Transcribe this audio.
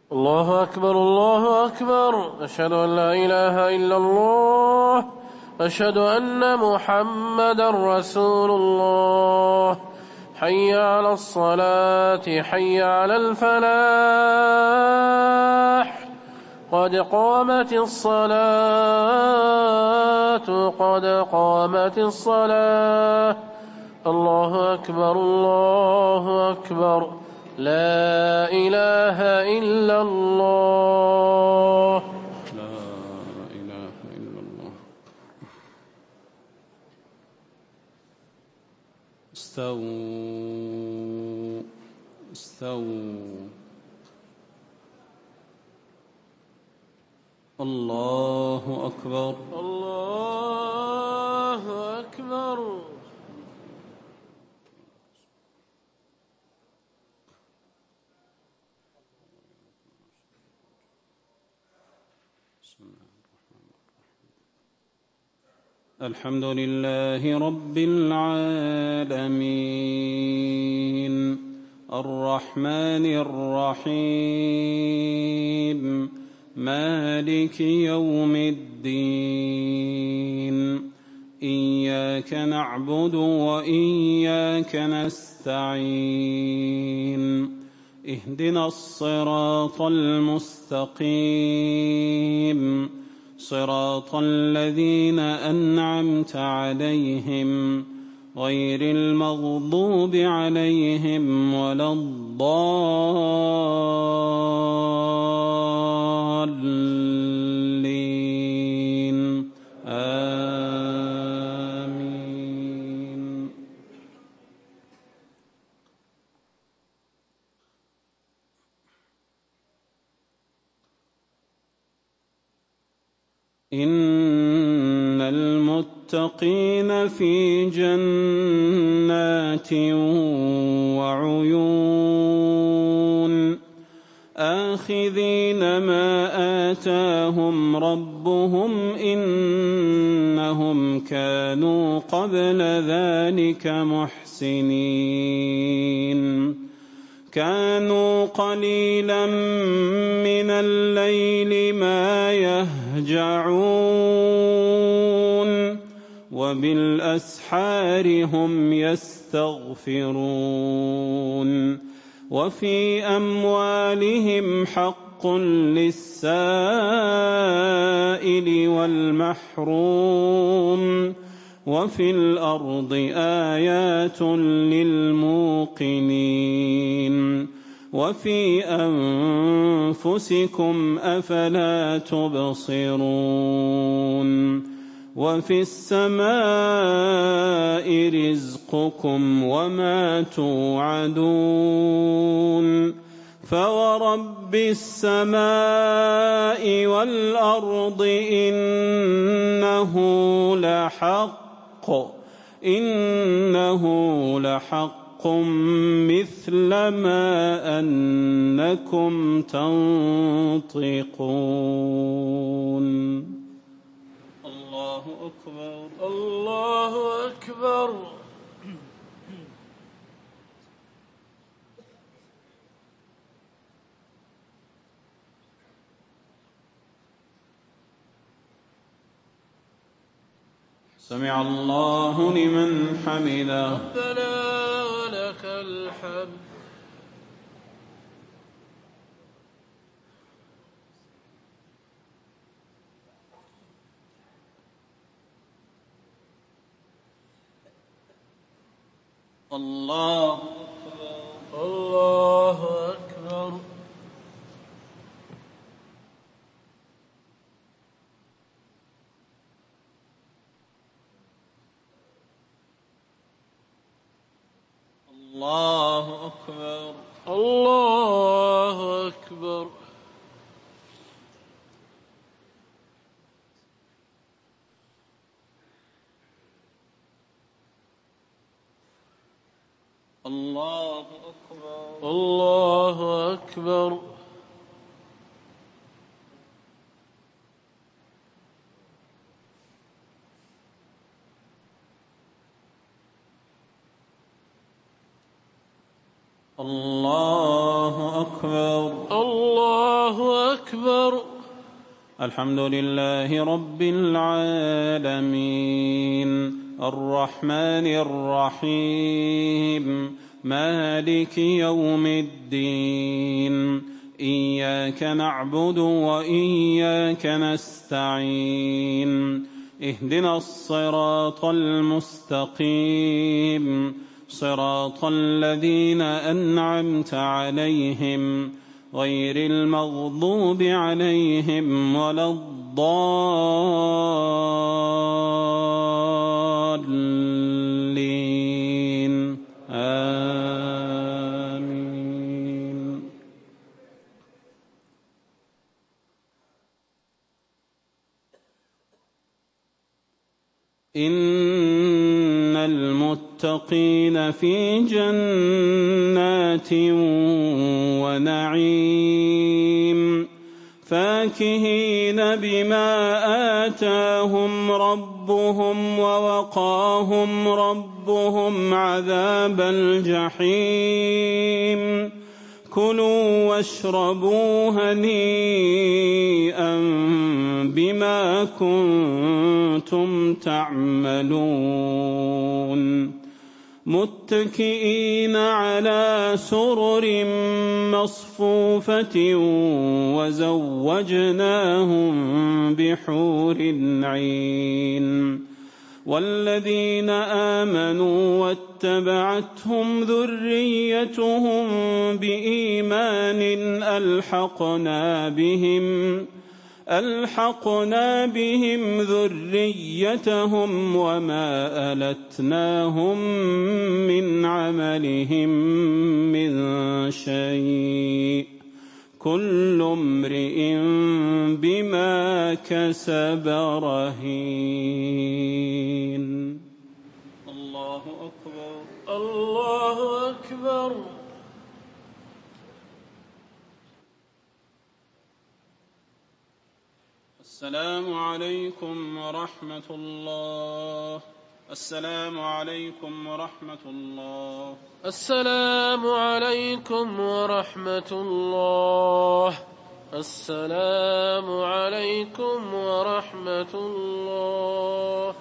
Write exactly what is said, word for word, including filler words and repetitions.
الله أكبر الله أكبر. أشهد أن لا إله إلا الله. أشهد أن محمدا رسول الله. حي على الصلاة حي على الفلاح. قد قامت الصلاة قد قامت الصلاة. الله أكبر الله أكبر. لا إله إلا الله. لا إله إلا الله. استووا استووا. الله أكبر الله أكبر. الحمد لله رب العالمين الرحمن الرحيم مالك يوم الدين. إياك نعبد وإياك نستعين. اهدنا الصراط المستقيم صراط الذين أنعمت عليهم غير المغضوب عليهم ولا الضالين. آمين. إن المتقين في جنات وعيون آخذين ما آتاهم ربهم إنهم كانوا قبل ذلك محسنين. كانوا قليلا من الليل ما يهجعون وبالأسحار هم يستغفرون. وفي أموالهم حق للسائل والمحروم وفي الأرض آيات للموقنين. وفي أنفسكم أفلا تبصرون. وفي السماء رزقكم وما توعدون. فورب السماء والأرض إنه لحق إنه لحق مثل ما أنكم تنطقون. الله أكبر الله أكبر. سمع الله لمن حمده. ربنا ولك الحمد. الله أكبر الله أكبر. الله أكبر الله أكبر. الله أكبر الله أكبر. الله أكبر. الله أكبر. الحمد لله رب العالمين الرحمن الرحيم مالك يوم الدين إياك نعبد وإياك نستعين اهدنا الصراط المستقيم صراط الذين أنعمت عليهم غير المغضوب عليهم ولا الضالين آمين. إن المتقين في جنات ونعيم فاكهين بما آتاهم ربهم ووقاهم ربهم عذاب الجحيم كلوا واشربوا هنيئا بما كنتم تعملون متكئين على سرر مصفوفة وزوجناهم بحور عين والذين آمنوا واتبعتهم ذريتهم بإيمان ألحقنا بهم ألحقنا بهم ذريتهم وما ألتناهم من عملهم من شيء كل امرئ بما كسب رهين. الله أكبر. الله أكبر. السلام عليكم ورحمة الله. السلام عليكم ورحمة الله. السلام عليكم ورحمة الله. السلام عليكم ورحمة الله.